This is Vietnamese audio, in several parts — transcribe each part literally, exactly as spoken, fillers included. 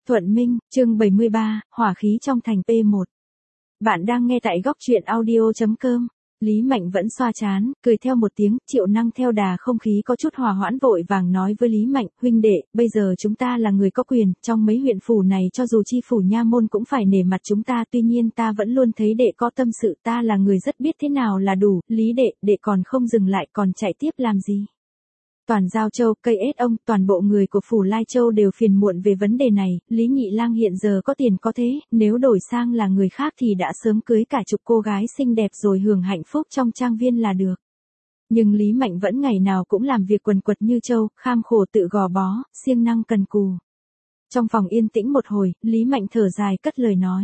Thuận Minh, chương bảy mươi ba, hỏa khí trong thành pê một. Bạn đang nghe tại góc truyện audio chấm com. Lý Mạnh vẫn xoa trán, cười theo một tiếng, Triệu Năng theo đà không khí có chút hòa hoãn vội vàng nói với Lý Mạnh, huynh đệ, bây giờ chúng ta là người có quyền, trong mấy huyện phủ này cho dù chi phủ nha môn cũng phải nể mặt chúng ta, tuy nhiên ta vẫn luôn thấy đệ có tâm sự, ta là người rất biết thế nào là đủ, Lý đệ, đệ còn không dừng lại còn chạy tiếp làm gì. Toàn Giao Châu, cây ết ông, toàn bộ người của phủ Lai Châu đều phiền muộn về vấn đề này, Lý Nhị Lang hiện giờ có tiền có thế, nếu đổi sang là người khác thì đã sớm cưới cả chục cô gái xinh đẹp rồi hưởng hạnh phúc trong trang viên là được. Nhưng Lý Mạnh vẫn ngày nào cũng làm việc quần quật như trâu, kham khổ tự gò bó, siêng năng cần cù. Trong phòng yên tĩnh một hồi, Lý Mạnh thở dài cất lời nói.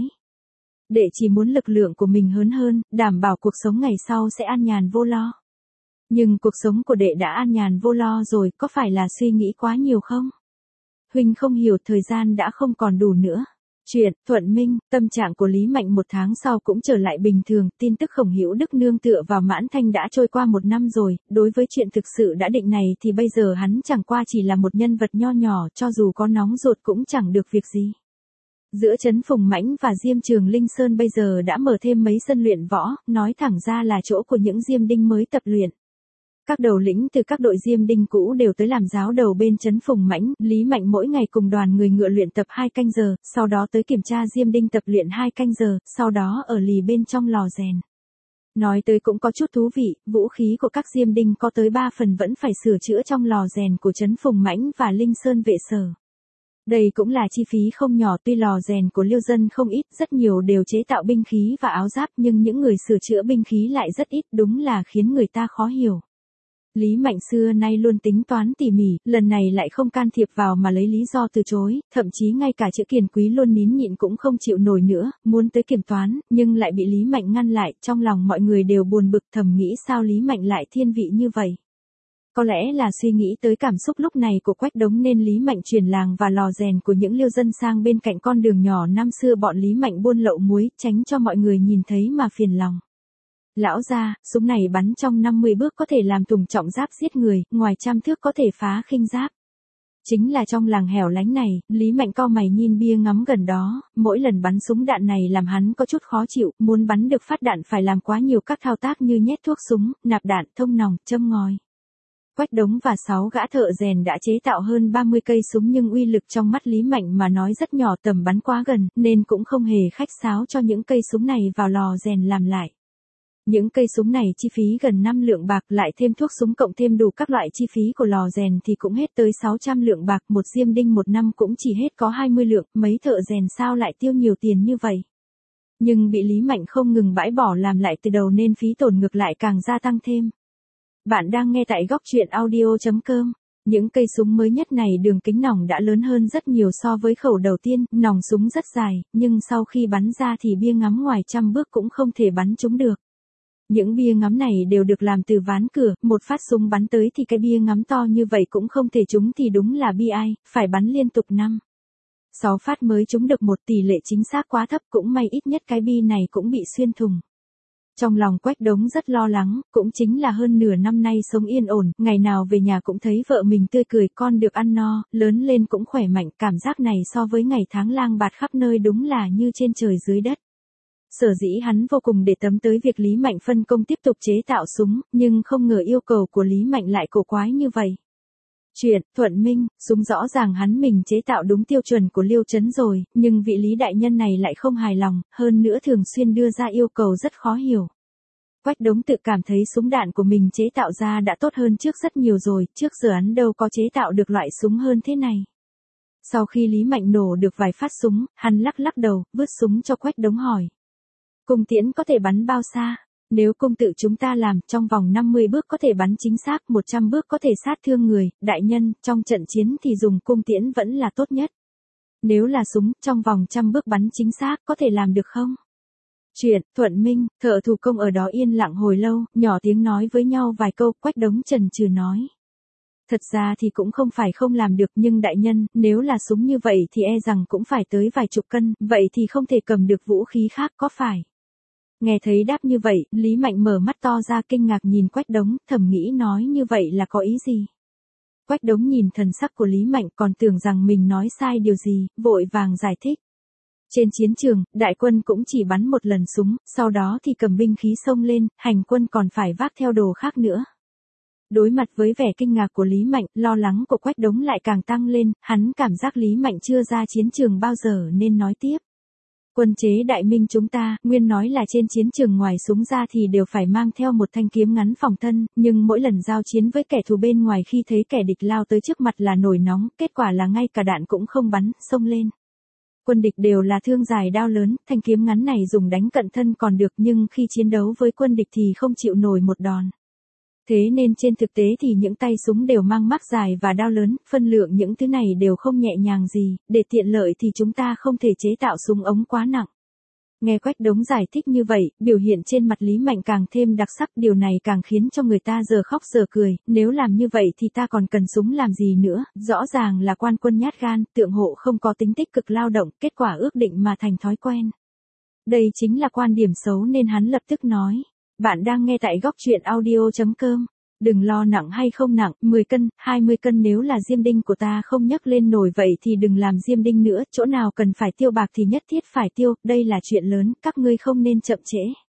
Đệ chỉ muốn lực lượng của mình hơn hơn, đảm bảo cuộc sống ngày sau sẽ an nhàn vô lo. Nhưng cuộc sống của đệ đã an nhàn vô lo rồi, có phải là suy nghĩ quá nhiều không? Huynh không hiểu, thời gian đã không còn đủ nữa. Chuyện, Thuận Minh, tâm trạng của Lý Mạnh một tháng sau cũng trở lại bình thường, tin tức Khổng Hữu Đức nương tựa vào Mãn Thanh đã trôi qua một năm rồi, đối với chuyện thực sự đã định này thì bây giờ hắn chẳng qua chỉ là một nhân vật nho nhỏ, cho dù có nóng ruột cũng chẳng được việc gì. Giữa Trấn Phùng Mãnh và Diêm Trường Linh Sơn bây giờ đã mở thêm mấy sân luyện võ, nói thẳng ra là chỗ của những diêm đinh mới tập luyện. Các đầu lĩnh từ các đội diêm đinh cũ đều tới làm giáo đầu bên Trấn Phùng Mãnh, Lý Mạnh mỗi ngày cùng đoàn người ngựa luyện tập hai canh giờ, sau đó tới kiểm tra diêm đinh tập luyện hai canh giờ, sau đó ở lì bên trong lò rèn. Nói tới cũng có chút thú vị, vũ khí của các diêm đinh có tới ba phần vẫn phải sửa chữa trong lò rèn của Trấn Phùng Mãnh và Linh Sơn vệ sở. Đây cũng là chi phí không nhỏ, tuy lò rèn của Liêu dân không ít, rất nhiều đều chế tạo binh khí và áo giáp, nhưng những người sửa chữa binh khí lại rất ít, đúng là khiến người ta khó hiểu. Lý Mạnh xưa nay luôn tính toán tỉ mỉ, lần này lại không can thiệp vào mà lấy lý do từ chối, thậm chí ngay cả chữ Kiền Quý luôn nín nhịn cũng không chịu nổi nữa, muốn tới kiểm toán, nhưng lại bị Lý Mạnh ngăn lại, trong lòng mọi người đều buồn bực thầm nghĩ sao Lý Mạnh lại thiên vị như vậy. Có lẽ là suy nghĩ tới cảm xúc lúc này của Quách Đống nên Lý Mạnh chuyển làng và lò rèn của những Liêu dân sang bên cạnh con đường nhỏ năm xưa bọn Lý Mạnh buôn lậu muối, tránh cho mọi người nhìn thấy mà phiền lòng. Lão gia, súng này bắn trong năm mươi bước có thể làm thùng trọng giáp giết người, ngoài trăm thước có thể phá khinh giáp. Chính là trong làng hẻo lánh này, Lý Mạnh cau mày nhìn bia ngắm gần đó, mỗi lần bắn súng đạn này làm hắn có chút khó chịu, muốn bắn được phát đạn phải làm quá nhiều các thao tác như nhét thuốc súng, nạp đạn, thông nòng, châm ngòi. Quách Đống và sáu gã thợ rèn đã chế tạo hơn ba mươi cây súng nhưng uy lực trong mắt Lý Mạnh mà nói rất nhỏ, tầm bắn quá gần, nên cũng không hề khách sáo cho những cây súng này vào lò rèn làm lại. Những cây súng này chi phí gần năm lượng bạc, lại thêm thuốc súng cộng thêm đủ các loại chi phí của lò rèn thì cũng hết tới sáu trăm lượng bạc, một diêm đinh một năm cũng chỉ hết có hai mươi lượng, mấy thợ rèn sao lại tiêu nhiều tiền như vậy. Nhưng bị Lý Mạnh không ngừng bãi bỏ làm lại từ đầu nên phí tổn ngược lại càng gia tăng thêm. Bạn đang nghe tại góc truyện audio chấm com. Những cây súng mới nhất này đường kính nòng đã lớn hơn rất nhiều so với khẩu đầu tiên, nòng súng rất dài, nhưng sau khi bắn ra thì bia ngắm ngoài trăm bước cũng không thể bắn trúng được. Những bia ngắm này đều được làm từ ván cửa, một phát súng bắn tới thì cái bia ngắm to như vậy cũng không thể trúng thì đúng là bi ai, phải bắn liên tục năm, sáu phát mới trúng được một, tỷ lệ chính xác quá thấp, cũng may ít nhất cái bi này cũng bị xuyên thùng. Trong lòng Quách Đống rất lo lắng, cũng chính là hơn nửa năm nay sống yên ổn, ngày nào về nhà cũng thấy vợ mình tươi cười, con được ăn no, lớn lên cũng khỏe mạnh, cảm giác này so với ngày tháng lang bạt khắp nơi đúng là như trên trời dưới đất. Sở dĩ hắn vô cùng để tâm tới việc Lý Mạnh phân công tiếp tục chế tạo súng, nhưng không ngờ yêu cầu của Lý Mạnh lại cổ quái như vậy. Chuyện, Thuận Minh, súng rõ ràng hắn mình chế tạo đúng tiêu chuẩn của Liêu Trấn rồi, nhưng vị Lý đại nhân này lại không hài lòng, hơn nữa thường xuyên đưa ra yêu cầu rất khó hiểu. Quách Đống tự cảm thấy súng đạn của mình chế tạo ra đã tốt hơn trước rất nhiều rồi, trước giờ hắn đâu có chế tạo được loại súng hơn thế này. Sau khi Lý Mạnh nổ được vài phát súng, hắn lắc lắc đầu, vứt súng cho Quách Đống hỏi. Cung tiễn có thể bắn bao xa? Nếu cung tự chúng ta làm, trong vòng năm mươi bước có thể bắn chính xác, một trăm bước có thể sát thương người, đại nhân, trong trận chiến thì dùng cung tiễn vẫn là tốt nhất. Nếu là súng, trong vòng trăm bước bắn chính xác, có thể làm được không? Chuyện, Thuận Minh, thợ thủ công ở đó yên lặng hồi lâu, nhỏ tiếng nói với nhau vài câu, Quách Đống chần chừ nói. Thật ra thì cũng không phải không làm được, nhưng đại nhân, nếu là súng như vậy thì e rằng cũng phải tới vài chục cân, vậy thì không thể cầm được vũ khí khác có phải? Nghe thấy đáp như vậy, Lý Mạnh mở mắt to ra kinh ngạc nhìn Quách Đống, thầm nghĩ nói như vậy là có ý gì? Quách Đống nhìn thần sắc của Lý Mạnh còn tưởng rằng mình nói sai điều gì, vội vàng giải thích. Trên chiến trường, đại quân cũng chỉ bắn một lần súng, sau đó thì cầm binh khí xông lên, hành quân còn phải vác theo đồ khác nữa. Đối mặt với vẻ kinh ngạc của Lý Mạnh, lo lắng của Quách Đống lại càng tăng lên, hắn cảm giác Lý Mạnh chưa ra chiến trường bao giờ nên nói tiếp. Quân chế Đại Minh chúng ta, nguyên nói là trên chiến trường ngoài súng ra thì đều phải mang theo một thanh kiếm ngắn phòng thân, nhưng mỗi lần giao chiến với kẻ thù bên ngoài khi thấy kẻ địch lao tới trước mặt là nổi nóng, kết quả là ngay cả đạn cũng không bắn, xông lên. Quân địch đều là thương dài đao lớn, thanh kiếm ngắn này dùng đánh cận thân còn được nhưng khi chiến đấu với quân địch thì không chịu nổi một đòn. Thế nên trên thực tế thì những tay súng đều mang mác dài và đao lớn, phân lượng những thứ này đều không nhẹ nhàng gì, để tiện lợi thì chúng ta không thể chế tạo súng ống quá nặng. Nghe Quách Đống giải thích như vậy, biểu hiện trên mặt Lý Mạnh càng thêm đặc sắc, điều này càng khiến cho người ta giờ khóc giờ cười, nếu làm như vậy thì ta còn cần súng làm gì nữa, rõ ràng là quan quân nhát gan, tượng hộ không có tính tích cực lao động, kết quả ước định mà thành thói quen. Đây chính là quan điểm xấu nên hắn lập tức nói. Bạn đang nghe tại góc truyện audio chấm com. Đừng lo nặng hay không nặng, mười cân, hai mươi cân nếu là diêm đinh của ta không nhấc lên nổi vậy thì đừng làm diêm đinh nữa, chỗ nào cần phải tiêu bạc thì nhất thiết phải tiêu, đây là chuyện lớn, các ngươi không nên chậm trễ.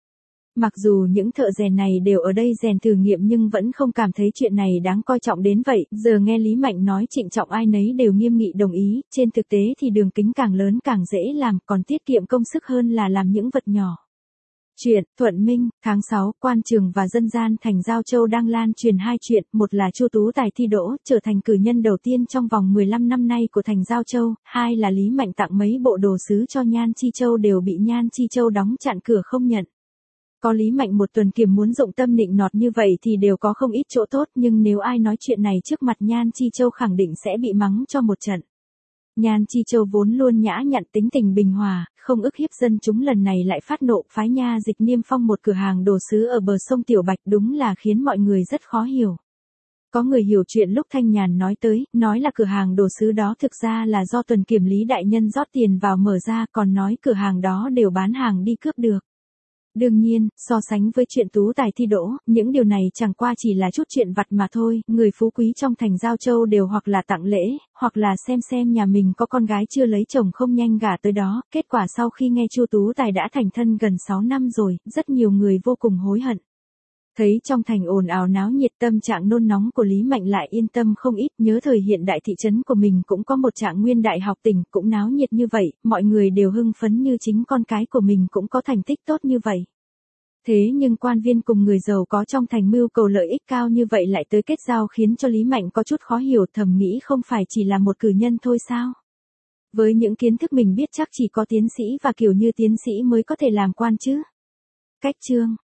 Mặc dù những thợ rèn này đều ở đây rèn thử nghiệm nhưng vẫn không cảm thấy chuyện này đáng coi trọng đến vậy, giờ nghe Lý Mạnh nói trịnh trọng ai nấy đều nghiêm nghị đồng ý, trên thực tế thì đường kính càng lớn càng dễ làm, còn tiết kiệm công sức hơn là làm những vật nhỏ. Chuyện, Thuận Minh, tháng sáu, quan trường và dân gian thành Giao Châu đang lan truyền hai chuyện, một là Chu Tú Tài thi đỗ, trở thành cử nhân đầu tiên trong vòng mười lăm năm nay của thành Giao Châu, hai là Lý Mạnh tặng mấy bộ đồ sứ cho Nhan Chi Châu đều bị Nhan Chi Châu đóng chặn cửa không nhận. Có Lý Mạnh một tuần kiểm muốn dụng tâm nịnh nọt như vậy thì đều có không ít chỗ tốt, nhưng nếu ai nói chuyện này trước mặt Nhan Chi Châu khẳng định sẽ bị mắng cho một trận. Nhan Chi Châu vốn luôn nhã nhặn tính tình bình hòa, không ức hiếp dân chúng lần này lại phát nộ phái Nha Dịch niêm phong một cửa hàng đồ sứ ở bờ sông Tiểu Bạch đúng là khiến mọi người rất khó hiểu. Có người hiểu chuyện lúc Thanh Nhàn nói tới, nói là cửa hàng đồ sứ đó thực ra là do tuần kiểm Lý đại nhân rót tiền vào mở ra, còn nói cửa hàng đó đều bán hàng đi cướp được. Đương nhiên, so sánh với chuyện Tú Tài thi đỗ, những điều này chẳng qua chỉ là chút chuyện vặt mà thôi, người phú quý trong thành Giao Châu đều hoặc là tặng lễ, hoặc là xem xem nhà mình có con gái chưa lấy chồng không nhanh gả tới đó, kết quả sau khi nghe Chu Tú Tài đã thành thân gần sáu năm rồi, rất nhiều người vô cùng hối hận. Thấy trong thành ồn ào náo nhiệt, tâm trạng nôn nóng của Lý Mạnh lại yên tâm không ít, nhớ thời hiện đại thị trấn của mình cũng có một Trạng Nguyên đại học tỉnh, cũng náo nhiệt như vậy, mọi người đều hưng phấn như chính con cái của mình cũng có thành tích tốt như vậy. Thế nhưng quan viên cùng người giàu có trong thành mưu cầu lợi ích cao như vậy lại tới kết giao khiến cho Lý Mạnh có chút khó hiểu, thầm nghĩ không phải chỉ là một cử nhân thôi sao? Với những kiến thức mình biết chắc chỉ có tiến sĩ và kiểu như tiến sĩ mới có thể làm quan chứ. Cách chương